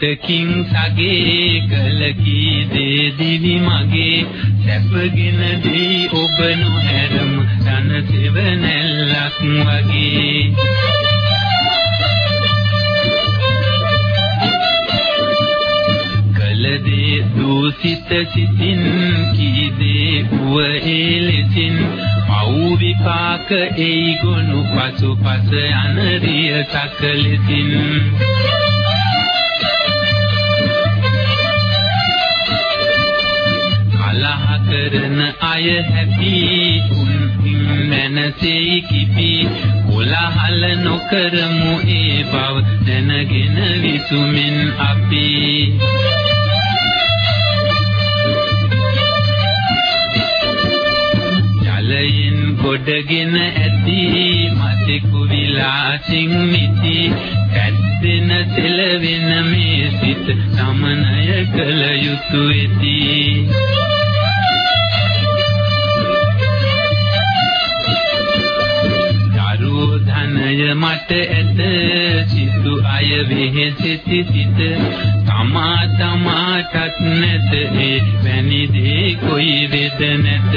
සිතකින් සගේ කලකී දේ දිවි මගේ සැපගෙන දී ඔබ නොහැරම ධන සෙවණැල්ලක් වගේ කලදේ දූසිත සිතින් කීදේ වූ එලෙසින් පව් විපාක එයි ගොනු පසුපස අනරිය සකලෙසින් කලහ කරන අය හැපි උන් මනසේ කිපි කොලහල නොකරමු ඒ බව දැනගෙන විසුමින් අපි ජලයෙන් ගොඩගෙන ඇති මතෙකු විලාසින් මිති ඇත්තෙන සෙලවෙන මේ සිත සමනය කළ යුතු වෙති ධනය මට ඇත සිතු අය වෙහෙසිති සිත තමාටත් නැත ඒ වැනි දේ කොයි වෙද නැත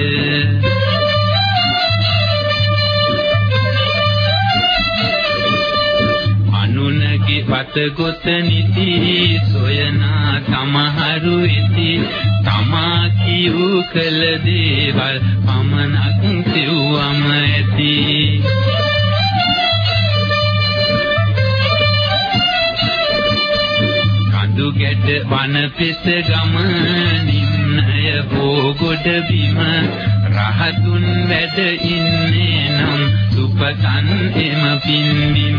අනුනගේ වත ගොත නිති සොයනා සමහරු ඉති තමා කියූ කළ දේවල් පමණක් සිව්වම ඇති දුගැට වන පෙස ගමනින්නය බෝගොඩ බිම රහතුන් වැඩ ඉන්නේ නම් සුපතන් එම පින්බිම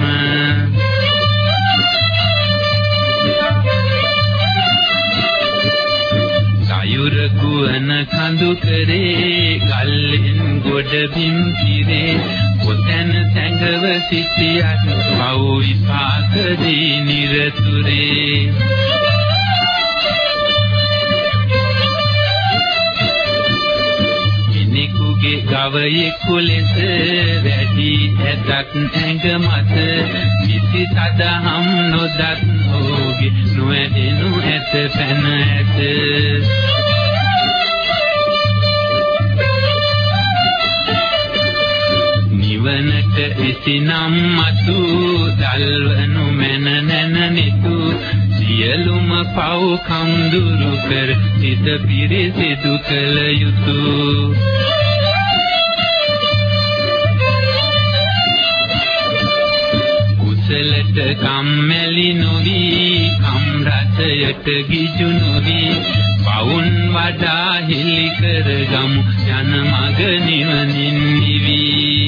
සයුර කුවන කඳු කරේ ගල්ලෙන් ගොඩ බිම් කිරේ කොතැන සැඟව සිටියත් පව් විපාක දී නිරතුරේ කෙනෙකුගේ ගවයෙකු ලෙස වැඩි ඇතත් ඇඟ මත කිසි සදහම් නොදත් ඔහුගේ නොඇදෙනු ඇත පැන ඇත නිවනට එසිනම් මතු දල්වනු මැන නැන නිතු සියලුම පව් කම්දුරු කර සිත පිරිසිදු කළ යුතු කුසලට කම්මැලි නොවි කම් රසයට ගිජු නොවි පවුන් වඩා හිලි කරගමු යන මග නිවනින් නිවි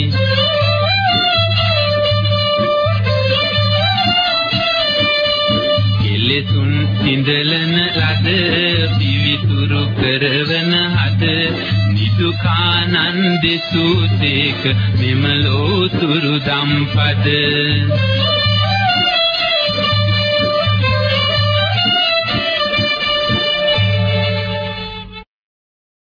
කෙලෙසුන් සිඳලන ලද පිවිතුරු කරවන හද නිදුකානන්ද සූතේක මෙම ලෝතුරු දම්පද